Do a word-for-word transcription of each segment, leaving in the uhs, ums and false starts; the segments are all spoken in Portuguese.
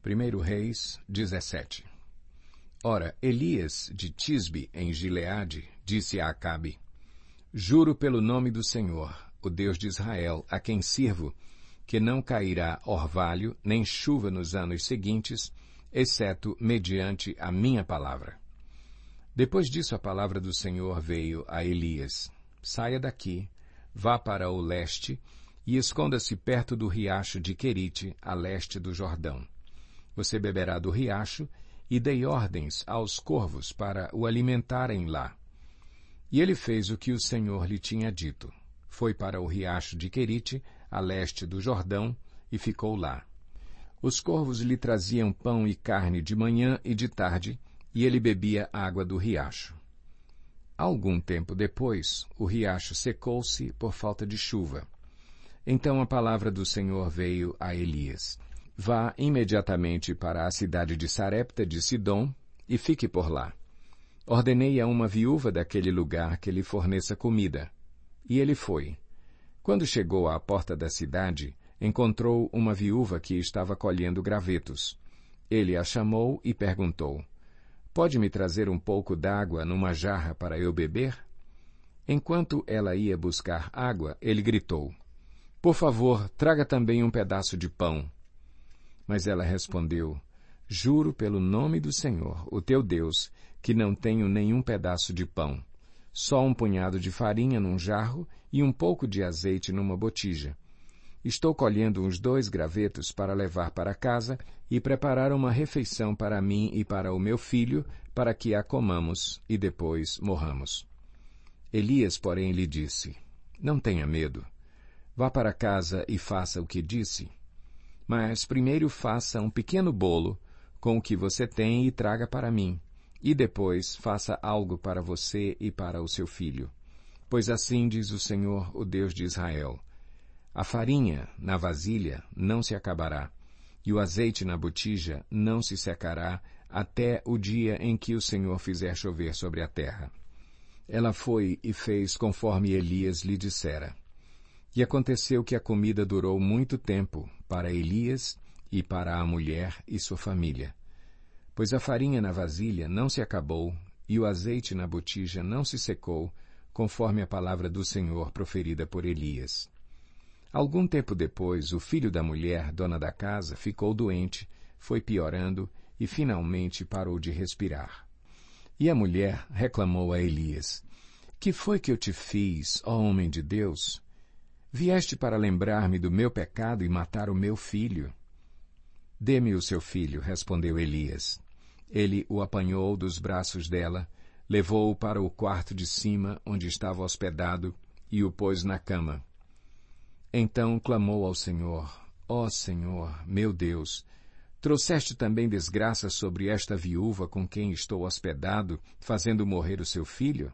primeiro Reis dezessete. Ora, Elias de Tisbe, em Gileade, disse a Acabe: Juro pelo nome do Senhor, o Deus de Israel, a quem sirvo, que não cairá orvalho nem chuva nos anos seguintes, exceto mediante a minha palavra. Depois disso a palavra do Senhor veio a Elias: Saia daqui, vá para o leste e esconda-se perto do riacho de Querite, a leste do Jordão. Você beberá do riacho, e dei ordens aos corvos para o alimentarem lá. E ele fez o que o Senhor lhe tinha dito. Foi para o riacho de Querite, a leste do Jordão, e ficou lá. Os corvos lhe traziam pão e carne de manhã e de tarde, e ele bebia água do riacho. Algum tempo depois, o riacho secou-se por falta de chuva. Então a palavra do Senhor veio a Elias: Vá imediatamente para a cidade de Sarepta de Sidom e fique por lá. Ordenei a uma viúva daquele lugar que lhe forneça comida. E ele foi. Quando chegou à porta da cidade, encontrou uma viúva que estava colhendo gravetos. Ele a chamou e perguntou: Pode me trazer um pouco d'água numa jarra para eu beber? Enquanto ela ia buscar água, ele gritou: Por favor, traga também um pedaço de pão. Mas ela respondeu: Juro pelo nome do Senhor, o teu Deus, que não tenho nenhum pedaço de pão, só um punhado de farinha num jarro e um pouco de azeite numa botija. Estou colhendo uns dois gravetos para levar para casa e preparar uma refeição para mim e para o meu filho, para que a comamos e depois morramos. Elias, porém, lhe disse: Não tenha medo. Vá para casa e faça o que disse. Mas primeiro faça um pequeno bolo com o que você tem e traga para mim, e depois faça algo para você e para o seu filho. Pois assim diz o Senhor, o Deus de Israel: A farinha na vasilha não se acabará, e o azeite na botija não se secará até o dia em que o Senhor fizer chover sobre a terra. Ela foi e fez conforme Elias lhe dissera. E aconteceu que a comida durou muito tempo para Elias e para a mulher e sua família. Pois a farinha na vasilha não se acabou e o azeite na botija não se secou, conforme a palavra do Senhor proferida por Elias. Algum tempo depois, o filho da mulher, dona da casa, ficou doente, foi piorando e finalmente parou de respirar. E a mulher reclamou a Elias: Que foi que eu te fiz, ó homem de Deus? Vieste para lembrar-me do meu pecado e matar o meu filho? Dê-me o seu filho, respondeu Elias. Ele o apanhou dos braços dela, levou-o para o quarto de cima, onde estava hospedado, e o pôs na cama. Então clamou ao Senhor: Ó Senhor, meu Deus, trouxeste também desgraça sobre esta viúva com quem estou hospedado, fazendo morrer o seu filho?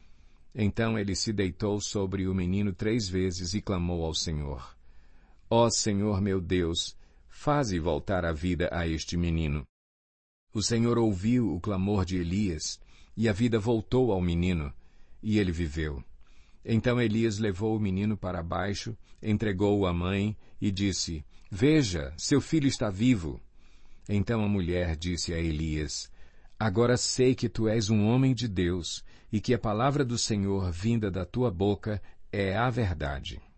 Então ele se deitou sobre o menino três vezes e clamou ao Senhor: Ó Senhor meu Deus, faze voltar a vida a este menino. O Senhor ouviu o clamor de Elias, e a vida voltou ao menino, e ele viveu. Então Elias levou o menino para baixo, entregou-o à mãe e disse: Veja, seu filho está vivo. Então a mulher disse a Elias: Agora sei que tu és um homem de Deus, e que a palavra do Senhor vinda da tua boca é a verdade.